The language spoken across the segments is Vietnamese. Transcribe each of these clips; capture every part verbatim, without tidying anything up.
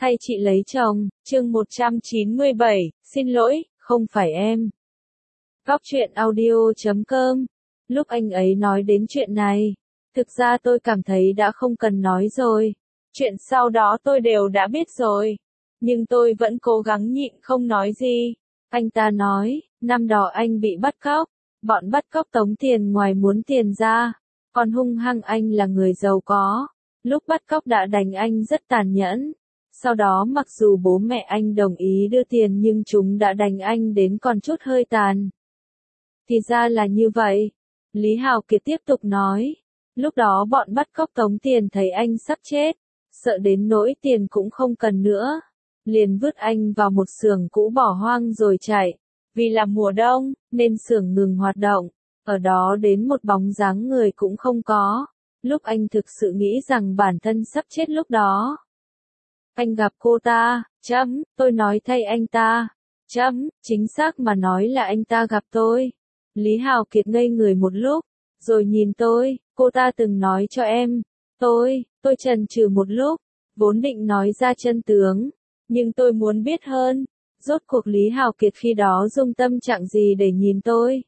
hay chị lấy chồng, chương một trăm chín mươi bảy, xin lỗi, không phải em. Góc truyện audio chấm com. Lúc anh ấy nói đến chuyện này, thực ra tôi cảm thấy đã không cần nói rồi. Chuyện sau đó tôi đều đã biết rồi. Nhưng tôi vẫn cố gắng nhịn không nói gì. Anh ta nói, năm đó anh bị bắt cóc. Bọn bắt cóc tống tiền ngoài muốn tiền ra. Còn hung hăng anh là người giàu có. Lúc bắt cóc đã đánh anh rất tàn nhẫn. Sau đó mặc dù bố mẹ anh đồng ý đưa tiền nhưng chúng đã đánh anh đến còn chút hơi tàn. Thì ra là như vậy. Lý Hào Kiệt tiếp tục nói. Lúc đó bọn bắt cóc tống tiền thấy anh sắp chết. Sợ đến nỗi tiền cũng không cần nữa. Liền vứt anh vào một xưởng cũ bỏ hoang rồi chạy. Vì là mùa đông, nên xưởng ngừng hoạt động. Ở đó đến một bóng dáng người cũng không có. Lúc anh thực sự nghĩ rằng bản thân sắp chết lúc đó. Anh gặp cô ta, chấm, tôi nói thay anh ta. Chấm, chính xác mà nói là anh ta gặp tôi. Lý Hào Kiệt ngây người một lúc, rồi nhìn tôi, cô ta từng nói cho em. Tôi, tôi chần chừ một lúc, vốn định nói ra chân tướng. Nhưng tôi muốn biết hơn, rốt cuộc Lý Hào Kiệt khi đó dùng tâm trạng gì để nhìn tôi.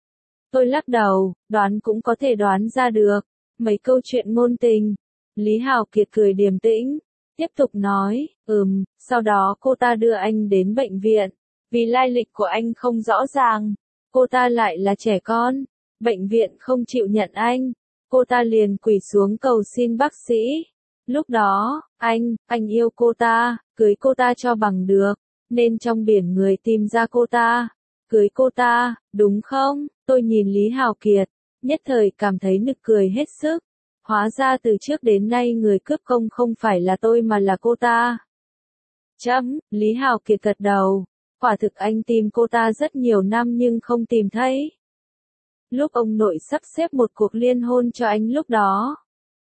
Tôi lắc đầu, đoán cũng có thể đoán ra được, mấy câu chuyện ngôn tình. Lý Hào Kiệt cười điềm tĩnh, tiếp tục nói, ừm, sau đó cô ta đưa anh đến bệnh viện. Vì lai lịch của anh không rõ ràng, cô ta lại là trẻ con, bệnh viện không chịu nhận anh. Cô ta liền quỳ xuống cầu xin bác sĩ. Lúc đó, anh, anh yêu cô ta, cưới cô ta cho bằng được, nên trong biển người tìm ra cô ta. Cưới cô ta, đúng không? Tôi nhìn Lý Hào Kiệt, nhất thời cảm thấy nực cười hết sức. Hóa ra từ trước đến nay người cướp công không phải là tôi mà là cô ta. Chấm, Lý Hào Kiệt gật đầu. Quả thực anh tìm cô ta rất nhiều năm nhưng không tìm thấy. Lúc ông nội sắp xếp một cuộc liên hôn cho anh lúc đó.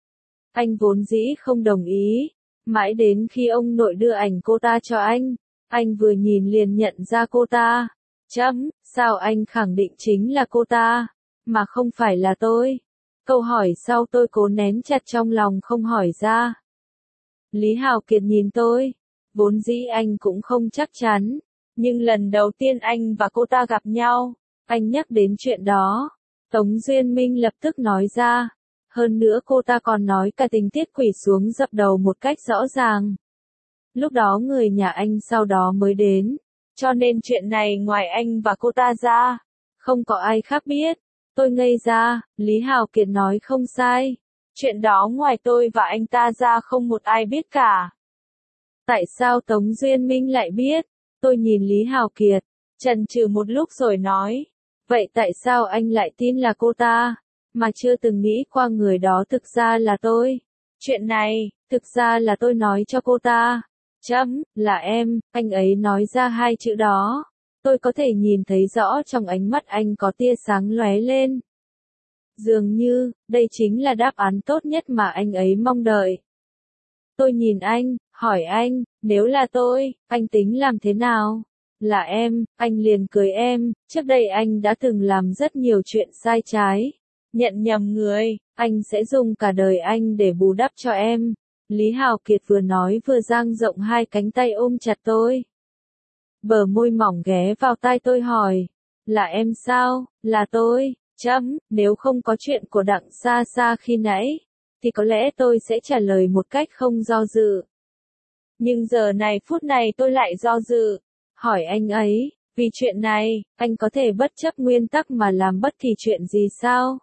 Anh vốn dĩ không đồng ý. Mãi đến khi ông nội đưa ảnh cô ta cho anh. Anh vừa nhìn liền nhận ra cô ta. Chấm, sao anh khẳng định chính là cô ta, mà không phải là tôi? Câu hỏi sau tôi cố nén chặt trong lòng không hỏi ra. Lý Hào Kiệt nhìn tôi, vốn dĩ anh cũng không chắc chắn, nhưng lần đầu tiên anh và cô ta gặp nhau, anh nhắc đến chuyện đó. Tống Duyên Minh lập tức nói ra, hơn nữa cô ta còn nói cả tình tiết quỳ xuống dập đầu một cách rõ ràng. Lúc đó người nhà anh sau đó mới đến. Cho nên chuyện này ngoài anh và cô ta ra, không có ai khác biết. Tôi ngây ra, Lý Hào Kiệt nói không sai. Chuyện đó ngoài tôi và anh ta ra không một ai biết cả. Tại sao Tống Duyên Minh lại biết? Tôi nhìn Lý Hào Kiệt, chần chừ một lúc rồi nói. Vậy tại sao anh lại tin là cô ta, mà chưa từng nghĩ qua người đó thực ra là tôi? Chuyện này, thực ra là tôi nói cho cô ta. Chấm, là em, anh ấy nói ra hai chữ đó. Tôi có thể nhìn thấy rõ trong ánh mắt anh có tia sáng lóe lên. Dường như, đây chính là đáp án tốt nhất mà anh ấy mong đợi. Tôi nhìn anh, hỏi anh, nếu là tôi, anh tính làm thế nào? Là em, anh liền cười em, trước đây anh đã từng làm rất nhiều chuyện sai trái. Nhận nhầm người, anh sẽ dùng cả đời anh để bù đắp cho em. Lý Hào Kiệt vừa nói vừa dang rộng hai cánh tay ôm chặt tôi. Bờ môi mỏng ghé vào tai tôi hỏi. Là em sao? Là tôi. Chấm, nếu không có chuyện của Đặng Sa Sa khi nãy, thì có lẽ tôi sẽ trả lời một cách không do dự. Nhưng giờ này phút này tôi lại do dự. Hỏi anh ấy, vì chuyện này, anh có thể bất chấp nguyên tắc mà làm bất kỳ chuyện gì sao?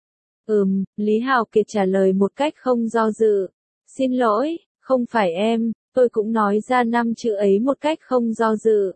Ừm, Lý Hào Kiệt trả lời một cách không do dự. Xin lỗi, không phải em, tôi cũng nói ra năm chữ ấy một cách không do dự.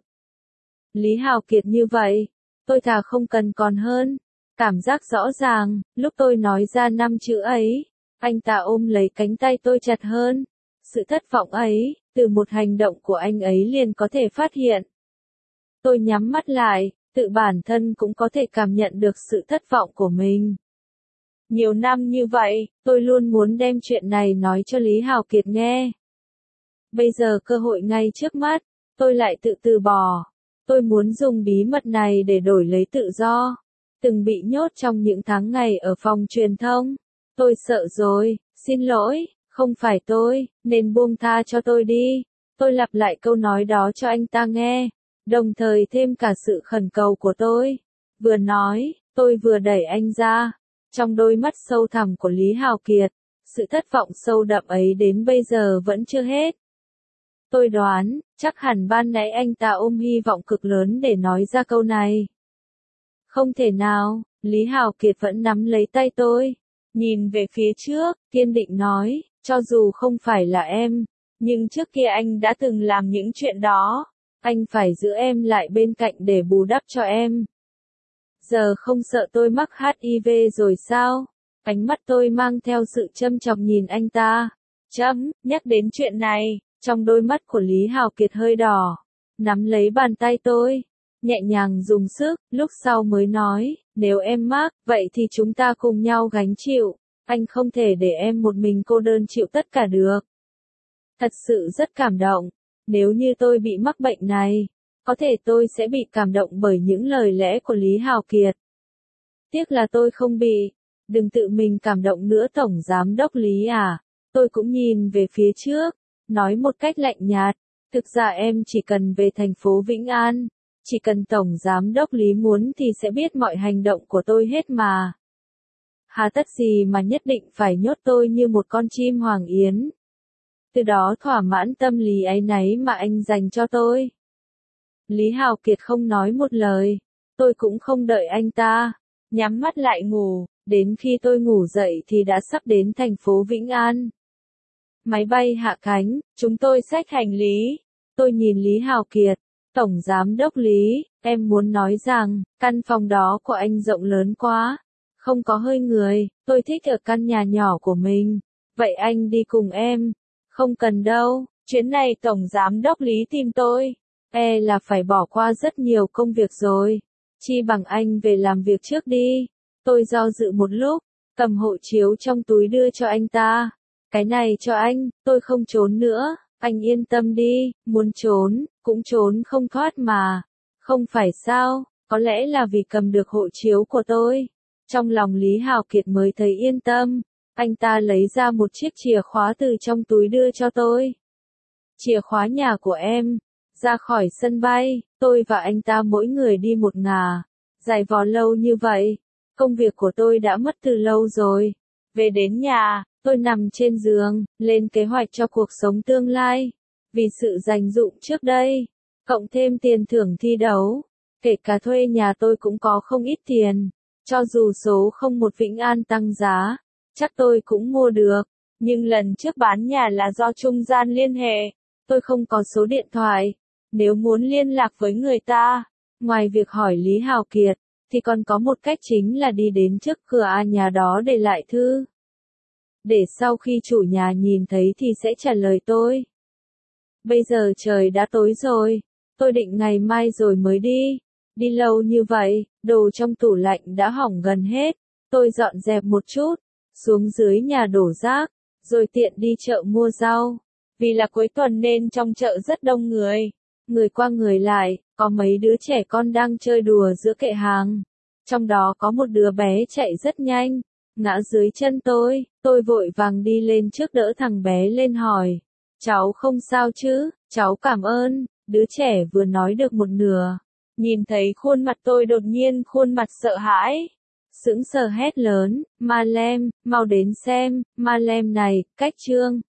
Lý Hào Kiệt như vậy, tôi thà không cần còn hơn. Cảm giác rõ ràng, lúc tôi nói ra năm chữ ấy, anh ta ôm lấy cánh tay tôi chặt hơn. Sự thất vọng ấy, từ một hành động của anh ấy liền có thể phát hiện. Tôi nhắm mắt lại, tự bản thân cũng có thể cảm nhận được sự thất vọng của mình. Nhiều năm như vậy, tôi luôn muốn đem chuyện này nói cho Lý Hào Kiệt nghe. Bây giờ cơ hội ngay trước mắt, tôi lại tự từ bỏ. Tôi muốn dùng bí mật này để đổi lấy tự do. Từng bị nhốt trong những tháng ngày ở phòng truyền thông. Tôi sợ rồi, xin lỗi, không phải tôi, nên buông tha cho tôi đi. Tôi lặp lại câu nói đó cho anh ta nghe, đồng thời thêm cả sự khẩn cầu của tôi. Vừa nói, tôi vừa đẩy anh ra. Trong đôi mắt sâu thẳm của Lý Hào Kiệt, sự thất vọng sâu đậm ấy đến bây giờ vẫn chưa hết. Tôi đoán, chắc hẳn ban nãy anh ta ôm hy vọng cực lớn để nói ra câu này. Không thể nào, Lý Hào Kiệt vẫn nắm lấy tay tôi, nhìn về phía trước, kiên định nói, cho dù không phải là em, nhưng trước kia anh đã từng làm những chuyện đó, anh phải giữ em lại bên cạnh để bù đắp cho em. Giờ không sợ tôi mắc hát i vê rồi sao? Ánh mắt tôi mang theo sự châm chọc nhìn anh ta. Chấm, nhắc đến chuyện này, trong đôi mắt của Lý Hào Kiệt hơi đỏ, nắm lấy bàn tay tôi, nhẹ nhàng dùng sức, lúc sau mới nói, nếu em mắc, vậy thì chúng ta cùng nhau gánh chịu, anh không thể để em một mình cô đơn chịu tất cả được. Thật sự rất cảm động, nếu như tôi bị mắc bệnh này, có thể tôi sẽ bị cảm động bởi những lời lẽ của Lý Hào Kiệt. Tiếc là tôi không bị, đừng tự mình cảm động nữa Tổng Giám đốc Lý à, tôi cũng nhìn về phía trước, nói một cách lạnh nhạt, thực ra em chỉ cần về thành phố Vĩnh An, chỉ cần Tổng Giám đốc Lý muốn thì sẽ biết mọi hành động của tôi hết mà. Hà tất gì mà nhất định phải nhốt tôi như một con chim hoàng yến. Từ đó thỏa mãn tâm lý áy náy mà anh dành cho tôi. Lý Hào Kiệt không nói một lời, tôi cũng không đợi anh ta, nhắm mắt lại ngủ, đến khi tôi ngủ dậy thì đã sắp đến thành phố Vĩnh An. Máy bay hạ cánh, chúng tôi xách hành lý, tôi nhìn Lý Hào Kiệt, Tổng Giám đốc Lý, em muốn nói rằng, căn phòng đó của anh rộng lớn quá, không có hơi người, tôi thích ở căn nhà nhỏ của mình, vậy anh đi cùng em. Không cần đâu, chuyến này Tổng Giám đốc Lý tìm tôi, e là phải bỏ qua rất nhiều công việc rồi, chi bằng anh về làm việc trước đi. Tôi do dự một lúc, cầm hộ chiếu trong túi đưa cho anh ta, cái này cho anh, tôi không trốn nữa, anh yên tâm đi, muốn trốn, cũng trốn không thoát mà, không phải sao, có lẽ là vì cầm được hộ chiếu của tôi. Trong lòng Lý Hào Kiệt mới thấy yên tâm. Anh ta lấy ra một chiếc chìa khóa từ trong túi đưa cho tôi. Chìa khóa nhà của em. Ra khỏi sân bay, tôi và anh ta mỗi người đi một ngả. Dài vò lâu như vậy, công việc của tôi đã mất từ lâu rồi. Về đến nhà, tôi nằm trên giường, lên kế hoạch cho cuộc sống tương lai. Vì sự dành dụm trước đây, cộng thêm tiền thưởng thi đấu, kể cả thuê nhà tôi cũng có không ít tiền. Cho dù số không một Vĩnh An tăng giá, chắc tôi cũng mua được, nhưng lần trước bán nhà là do trung gian liên hệ, tôi không có số điện thoại, nếu muốn liên lạc với người ta, ngoài việc hỏi Lý Hào Kiệt, thì còn có một cách chính là đi đến trước cửa a nhà đó để lại thư. Để sau khi chủ nhà nhìn thấy thì sẽ trả lời tôi. Bây giờ trời đã tối rồi, tôi định ngày mai rồi mới đi, đi lâu như vậy, đồ trong tủ lạnh đã hỏng gần hết, tôi dọn dẹp một chút. Xuống dưới nhà đổ rác, rồi tiện đi chợ mua rau. Vì là cuối tuần nên trong chợ rất đông người. Người qua người lại, có mấy đứa trẻ con đang chơi đùa giữa kệ hàng. Trong đó có một đứa bé chạy rất nhanh, ngã dưới chân tôi, tôi vội vàng đi lên trước đỡ thằng bé lên hỏi. Cháu không sao chứ, cháu cảm ơn, đứa trẻ vừa nói được một nửa. Nhìn thấy khuôn mặt tôi đột nhiên khuôn mặt sợ hãi. Sững sờ hét lớn, Ma Lem, mau đến xem, Ma Lem này, cách Trương.